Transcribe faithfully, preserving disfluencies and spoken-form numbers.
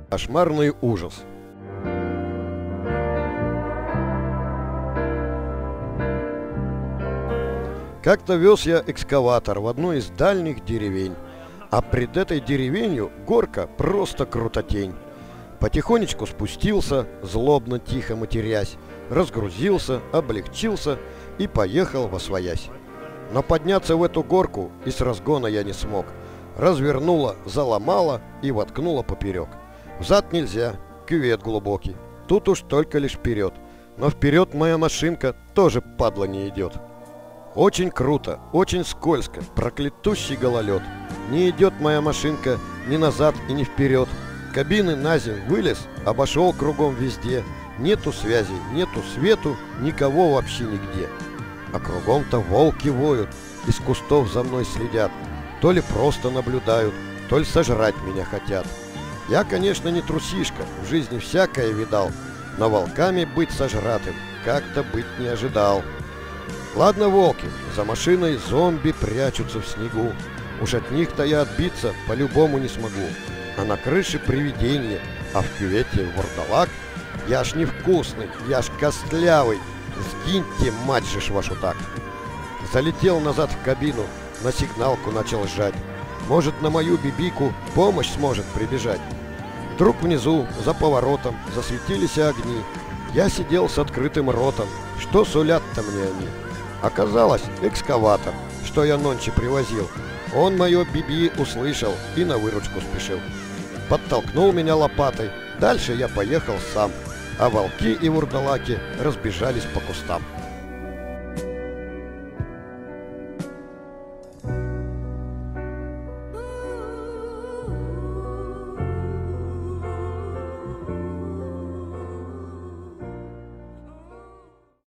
Кошмарный ужас. Как-то вез я экскаватор в одну из дальних деревень, а пред этой деревенью горка просто крутотень. Потихонечку спустился, злобно тихо матерясь, разгрузился, облегчился и поехал восвоясь. Но подняться в эту горку и с разгона я не смог. Развернула, заломала и воткнула поперек. Взад нельзя, кювет глубокий. Тут уж только лишь вперед. Но вперед моя машинка тоже, падла, не идет. Очень круто, очень скользко, проклятущий гололед. Не идет моя машинка ни назад и ни вперед. Кабины на землю вылез, обошел кругом везде. Нету связи, нету свету, никого вообще нигде. А кругом-то волки воют, из кустов за мной следят. То ли просто наблюдают, то ли сожрать меня хотят. Я, конечно, не трусишка, в жизни всякое видал, но волками быть сожратым как-то быть не ожидал. Ладно, волки, за машиной зомби прячутся в снегу. Уж от них-то я отбиться по-любому не смогу. А на крыше привидение, а в кювете вурдалак. Я ж невкусный, я ж костлявый. Сгиньте, мать же ж вашу так. Залетел назад в кабину, на сигналку начал жать. Может, на мою бибику помощь сможет прибежать. Вдруг внизу, за поворотом, засветились огни. Я сидел с открытым ротом. Что сулят-то мне они? Оказалось, экскаватор, что я нонче привозил. Он мое биби услышал и на выручку спешил. Подтолкнул меня лопатой. Дальше я поехал сам, а волки и вурдалаки разбежались по кустам.